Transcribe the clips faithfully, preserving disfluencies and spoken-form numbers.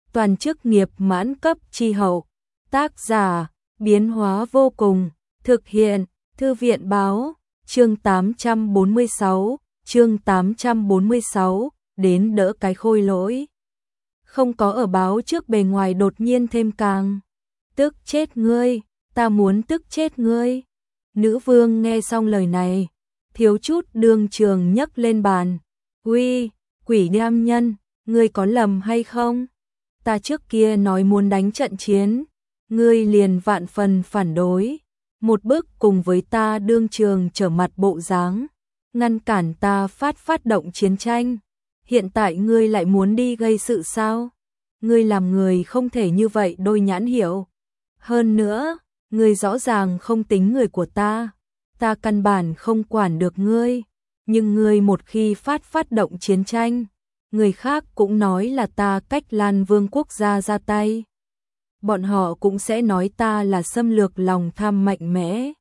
toàn chức nghiệp mãn cấp chi hậu. Tác giả, biến hóa vô cùng, thực hiện, Thư viện báo, chương tám trăm bốn mươi sáu, chương tám trăm bốn mươi sáu, đến đỡ cái khôi lỗi. Không có ở báo trước bề ngoài đột nhiên thêm càng. Tức chết ngươi, ta muốn tức chết ngươi. Nữ vương nghe xong lời này, thiếu chút đương trường nhấc lên bàn. Uy, quỷ nam nhân, ngươi có lầm hay không? Ta trước kia nói muốn đánh trận chiến, ngươi liền vạn phần phản đối. Một bước cùng với ta đương trường trở mặt bộ dáng, ngăn cản ta phát phát động chiến tranh. Hiện tại ngươi lại muốn đi gây sự sao? Ngươi làm người không thể như vậy đôi nhãn hiểu. Hơn nữa, ngươi rõ ràng không tính người của ta, ta căn bản không quản được ngươi, nhưng ngươi một khi phát phát động chiến tranh, người khác cũng nói là ta cách Lan Vương quốc gia ra tay. Bọn họ cũng sẽ nói ta là xâm lược lòng tham mạnh mẽ.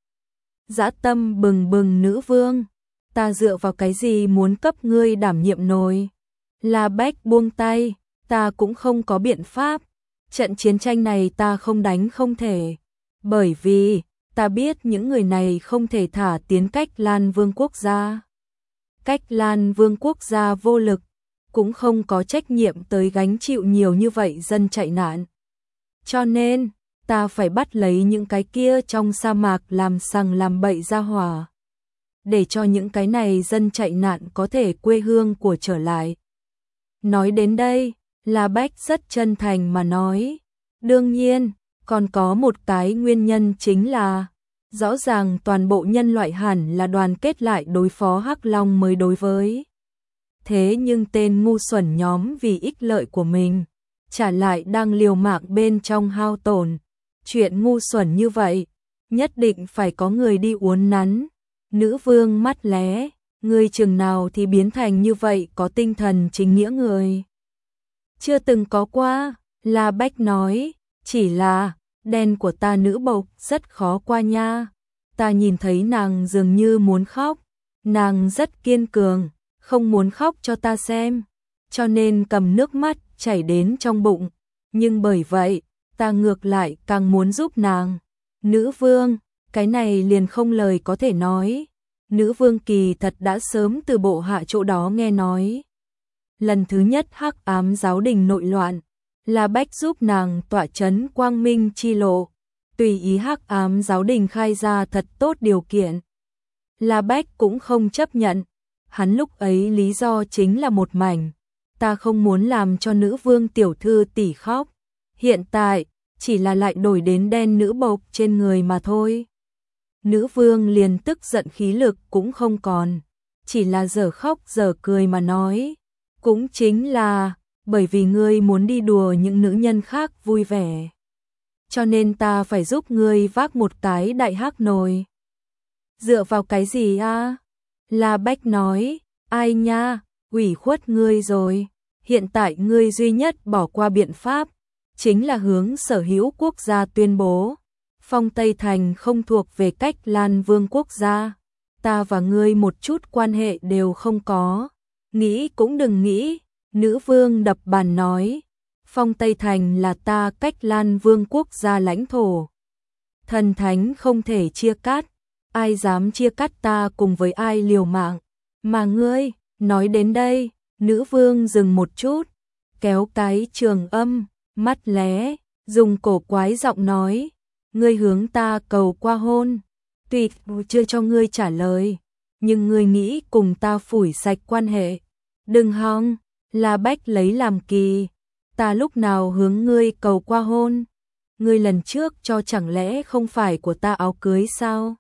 Dã tâm bừng bừng nữ vương, ta dựa vào cái gì muốn cấp ngươi đảm nhiệm nồi? La Bách buông tay, ta cũng không có biện pháp. Trận chiến tranh này ta không đánh không thể, bởi vì ta biết những người này không thể thả tiến cách Lan Vương quốc gia. Cách Lan Vương quốc gia vô lực, cũng không có trách nhiệm tới gánh chịu nhiều như vậy dân chạy nạn. Cho nên, ta phải bắt lấy những cái kia trong sa mạc làm sằng làm bậy ra hỏa, để cho những cái này dân chạy nạn có thể quê hương của trở lại. Nói đến đây, La Bách rất chân thành mà nói, đương nhiên, còn có một cái nguyên nhân chính là, rõ ràng toàn bộ nhân loại hẳn là đoàn kết lại đối phó Hắc Long mới đối với. Thế nhưng tên ngu xuẩn nhóm vì ích lợi của mình, trả lại đang liều mạng bên trong hao tổn. Chuyện ngu xuẩn như vậy, nhất định phải có người đi uốn nắn. Nữ vương mắt lé, ngươi chừng nào thì biến thành như vậy có tinh thần chính nghĩa người. Chưa từng có qua, La Bách nói, chỉ là, đen của ta nữ bộc rất khó qua nha. Ta nhìn thấy nàng dường như muốn khóc, nàng rất kiên cường, không muốn khóc cho ta xem, cho nên cầm nước mắt chảy đến trong bụng, nhưng bởi vậy, ta ngược lại càng muốn giúp nàng. Nữ vương, cái này liền không lời có thể nói. Nữ vương kỳ thật đã sớm từ bộ hạ chỗ đó nghe nói. Lần thứ nhất Hắc Ám giáo đình nội loạn, La Bách giúp nàng tọa chấn quang minh chi lộ, tùy ý Hắc Ám giáo đình khai ra thật tốt điều kiện. La Bách cũng không chấp nhận, hắn lúc ấy lý do chính là một mảnh, ta không muốn làm cho nữ vương tiểu thư tỷ khóc, hiện tại chỉ là lại đổi đến đen nữ bộc trên người mà thôi. Nữ vương liền tức giận khí lực cũng không còn, chỉ là giờ khóc giờ cười mà nói, cũng chính là bởi vì ngươi muốn đi đùa những nữ nhân khác vui vẻ, cho nên ta phải giúp ngươi vác một cái đại hắc nồi. Dựa vào cái gì a? La Bách nói, ai nha, ủy khuất ngươi rồi, hiện tại ngươi duy nhất bỏ qua biện pháp, chính là hướng sở hữu quốc gia tuyên bố, Phong Tây Thành không thuộc về cách Lan Vương quốc gia, ta và ngươi một chút quan hệ đều không có, nghĩ cũng đừng nghĩ. Nữ vương đập bàn nói, Phong Tây Thành là ta cách Lan Vương quốc gia lãnh thổ, thần thánh không thể chia cắt, ai dám chia cắt ta cùng với ai liều mạng. Mà ngươi, nói đến đây, nữ vương dừng một chút, kéo cái trường âm, mắt lé, dùng cổ quái giọng nói, ngươi hướng ta cầu qua hôn, tuy chưa cho ngươi trả lời, nhưng ngươi nghĩ cùng ta phủi sạch quan hệ. Đừng hòng, La Bách lấy làm kỳ, ta lúc nào hướng ngươi cầu qua hôn, ngươi lần trước cho chẳng lẽ không phải của ta áo cưới sao?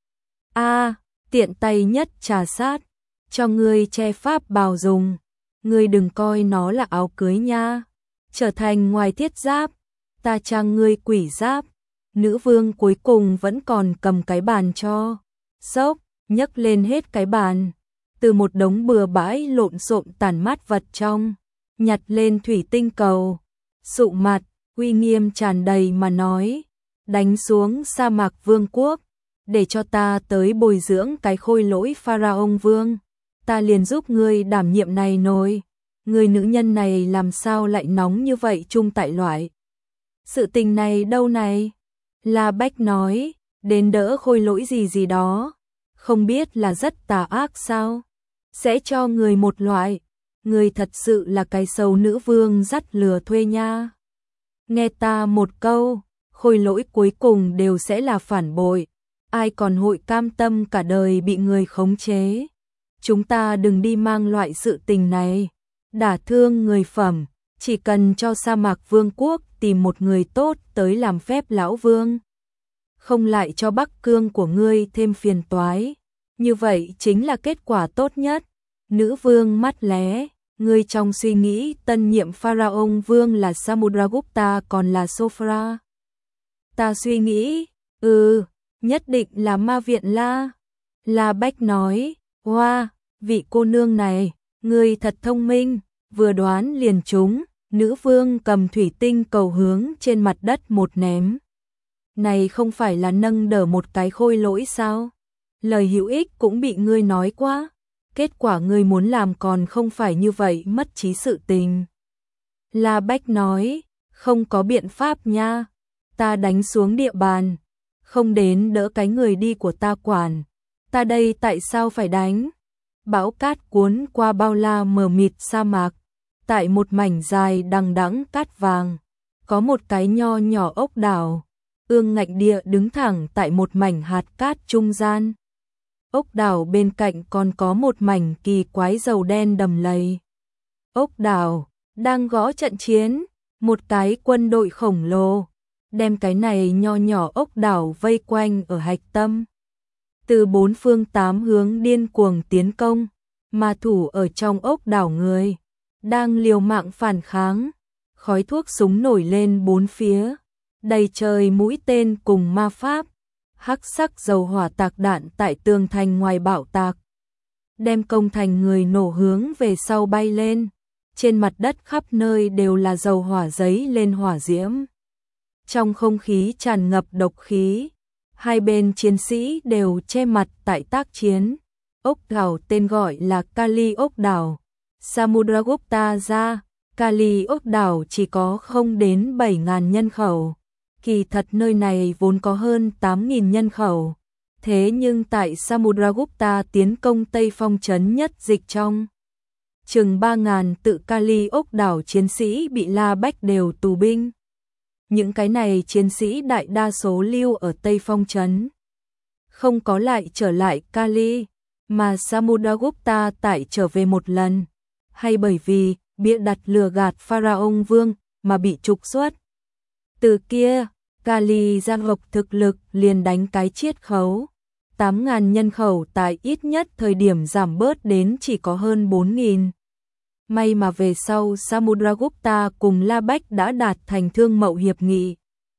A, tiện tay nhất trà sát, cho ngươi che pháp bào dùng, ngươi đừng coi nó là áo cưới nha, trở thành ngoài thiết giáp, ta trang ngươi quỷ giáp. Nữ vương cuối cùng vẫn còn cầm cái bàn cho, sốc, nhấc lên hết cái bàn, từ một đống bừa bãi lộn xộn tàn mát vật trong, nhặt lên thủy tinh cầu, sụ mặt, uy nghiêm tràn đầy mà nói, đánh xuống sa mạc vương quốc, để cho ta tới bồi dưỡng cái khôi lỗi pharaoh vương, ta liền giúp ngươi đảm nhiệm này nồi. người nữ nhân này làm sao lại nóng như vậy chung tại loại. Sự tình này đâu này? La Bách nói, đến đỡ Khôi Lỗi gì gì đó, không biết là rất tà ác sao? Sẽ cho người một loại, người thật sự là cái sâu nữ vương dắt lừa thuê nha. Nghe ta một câu, Khôi Lỗi cuối cùng đều sẽ là phản bội, ai còn hội cam tâm cả đời bị người khống chế. Chúng ta đừng đi mang loại sự tình này, đả thương người phẩm, chỉ cần cho sa mạc vương quốc tìm một người tốt tới làm phép lão vương. Không lại cho Bắc Cương của ngươi thêm phiền toái, như vậy chính là kết quả tốt nhất. Nữ vương mắt lé, ngươi trong suy nghĩ tân nhiệm pharaoh vương là Samudragupta còn là Sofra. Ta suy nghĩ, ừ, nhất định là Ma Viện La. La Bách nói, hoa, wow, vị cô nương này, ngươi thật thông minh, vừa đoán liền trúng. Nữ vương cầm thủy tinh cầu hướng trên mặt đất một ném. Này không phải là nâng đỡ một cái Khôi Lỗi sao? Lời hữu ích cũng bị ngươi nói quá. Kết quả ngươi muốn làm còn không phải như vậy mất trí sự tình. La Bách nói, không có biện pháp nha. Ta đánh xuống địa bàn, không đến đỡ cái người đi của ta quản. Ta đây tại sao phải đánh? Bão cát cuốn qua bao la mờ mịt sa mạc. Tại một mảnh dài đằng đẵng cát vàng, có một cái nho nhỏ ốc đảo, ương ngạnh địa đứng thẳng tại một mảnh hạt cát trung gian. Ốc đảo bên cạnh còn có một mảnh kỳ quái dầu đen đầm lầy. Ốc đảo đang gõ trận chiến, một cái quân đội khổng lồ, đem cái này nho nhỏ ốc đảo vây quanh ở hạch tâm. Từ bốn phương tám hướng điên cuồng tiến công, mà thủ ở trong ốc đảo người đang liều mạng phản kháng, khói thuốc súng nổi lên bốn phía, đầy trời mũi tên cùng ma pháp, hắc sắc dầu hỏa tạc đạn tại tường thành ngoài bạo tạc, đem công thành người nổ hướng về sau bay lên, trên mặt đất khắp nơi đều là dầu hỏa giấy lên hỏa diễm. Trong không khí tràn ngập độc khí, hai bên chiến sĩ đều che mặt tại tác chiến. Ốc đảo tên gọi là Kali ốc đảo. Samudragupta ra, Kali ốc đảo chỉ có không đến bảy nghìn nhân khẩu. Kỳ thật nơi này vốn có hơn tám nghìn nhân khẩu. Thế nhưng tại Samudragupta tiến công Tây Phong trấn nhất dịch trong, chừng ba nghìn tự Kali ốc đảo chiến sĩ bị La Bách đều tù binh. Những cái này chiến sĩ đại đa số lưu ở Tây Phong trấn, không có lại trở lại Kali, mà Samudragupta tại trở về một lần, hay bởi vì bịa đặt lừa gạt pharaoh vương mà bị trục xuất. Từ kia, Kali gia gộc thực lực liền đánh cái chiết khấu, tám nghìn nhân khẩu tại ít nhất thời điểm giảm bớt đến chỉ có hơn bốn nghìn. May mà về sau Samudragupta cùng La Bách đã đạt thành thương mậu hiệp nghị,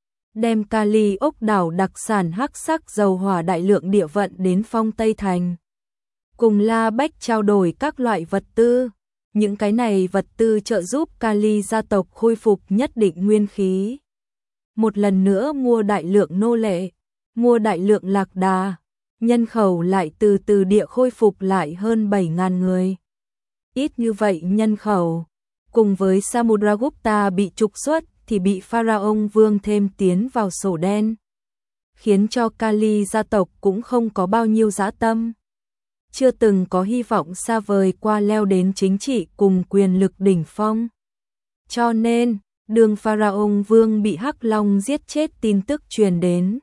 đem Kali ốc đảo đặc sản hắc sắc dầu hỏa đại lượng địa vận đến Phong Tây Thành. Cùng La Bách trao đổi các loại vật tư, những cái này vật tư trợ giúp Kali gia tộc khôi phục nhất định nguyên khí. Một lần nữa mua đại lượng nô lệ, mua đại lượng lạc đà, nhân khẩu lại từ từ địa khôi phục lại hơn bảy nghìn người. Ít như vậy nhân khẩu, cùng với Samudragupta bị trục xuất thì bị pharaoh vương thêm tiến vào sổ đen, khiến cho Kali gia tộc cũng không có bao nhiêu dã tâm, chưa từng có hy vọng xa vời qua leo đến chính trị cùng quyền lực đỉnh phong. Cho nên, đường pharaoh vương bị Hắc Long giết chết tin tức truyền đến,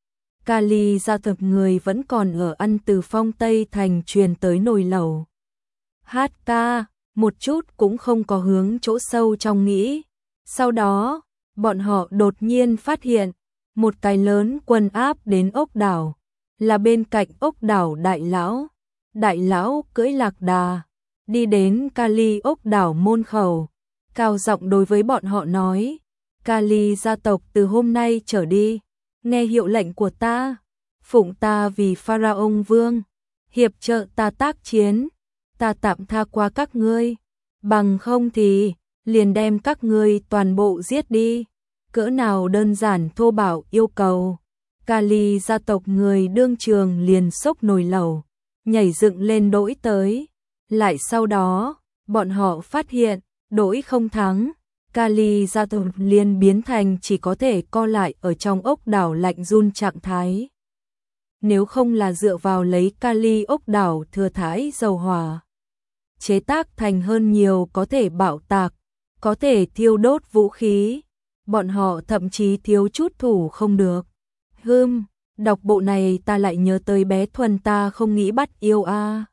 Kali gia tộc người vẫn còn ở ăn từ Phong Tây Thành truyền tới nồi lẩu. Hát ca, một chút cũng không có hướng chỗ sâu trong nghĩ. Sau đó, bọn họ đột nhiên phát hiện, một cái lớn quân áp đến ốc đảo, là bên cạnh ốc đảo đại lão. Đại lão cưỡi lạc đà, đi đến Kali ốc đảo môn khẩu, cao giọng đối với bọn họ nói, Kali gia tộc từ hôm nay trở đi, nghe hiệu lệnh của ta, phụng ta vì pharaoh vương, hiệp trợ ta tác chiến, ta tạm tha qua các ngươi, bằng không thì liền đem các ngươi toàn bộ giết đi. Cỡ nào đơn giản thô bạo yêu cầu, Kali gia tộc người đương trường liền sốc nồi lẩu, nhảy dựng lên đỗi tới, lại sau đó bọn họ phát hiện, đổi không thắng, Kali Gia Tồn liền biến thành chỉ có thể co lại ở trong ốc đảo lạnh run trạng thái. Nếu không là dựa vào lấy Kali ốc đảo thừa thải dầu hỏa, chế tác thành hơn nhiều có thể bạo tạc, có thể thiêu đốt vũ khí, bọn họ thậm chí thiếu chút thủ không được. Hừm, đọc bộ này ta lại nhớ tới bé Thuần ta không nghĩ bắt yêu a.